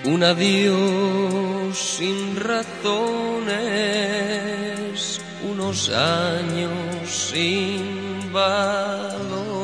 Un adiós sin razones, unos años sin valor.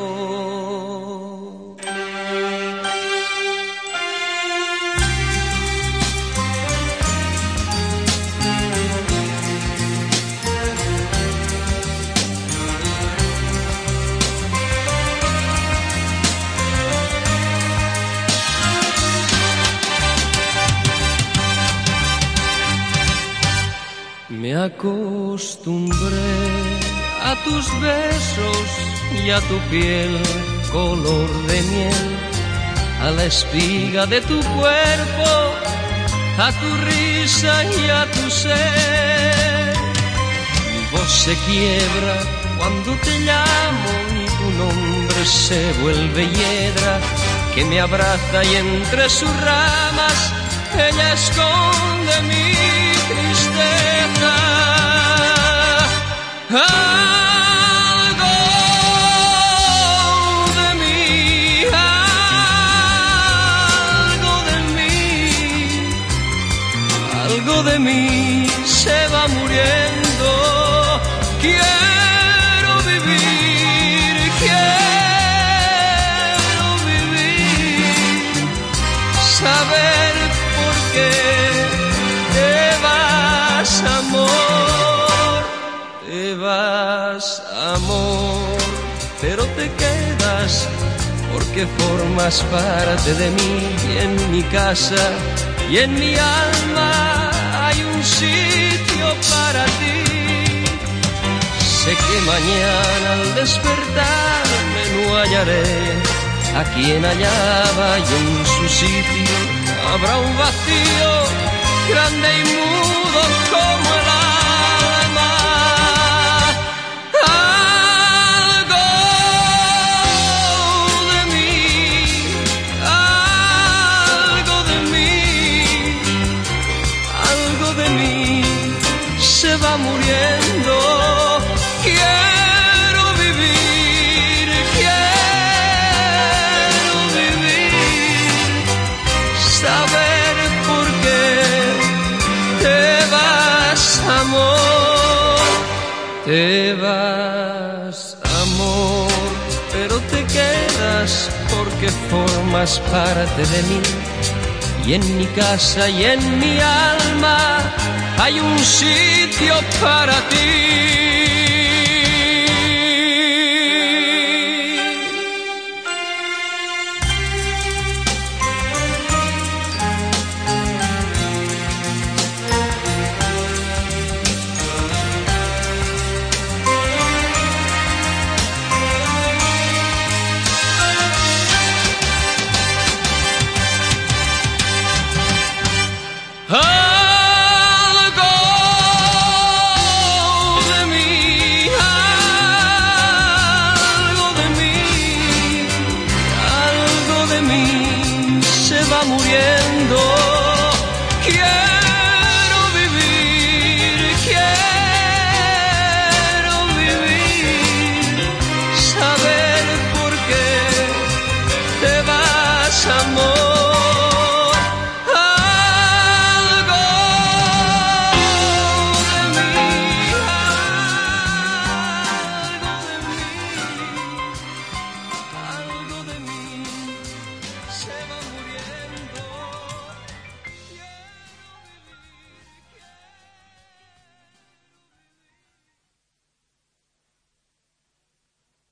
Me acostumbré a tus besos y a tu piel color de miel, a la espiga de tu cuerpo, a tu risa y a tu ser. Mi voz se quiebra cuando te llamo y tu nombre se vuelve hiedra que me abraza y entre sus ramas ella esconde mi tristeza. Algo de mí, algo de mí se va muriendo. Quiero vivir, saber por qué te vas, amor, pero te quedas porque formas parte de mí y en mi casa y en mi alma hay un sitio para ti. Sé que mañana al despertarme no hallaré a quien hallaba y en su sitio habrá un vacío grande y mudo como el alma. Algo de mí se va muriendo. Quiero vivir, saber por qué te vas, amor, pero te quedas porque formas parte de mí y en mi casa y en mi alma hay un sitio para ti. Algo de mí se va muriendo.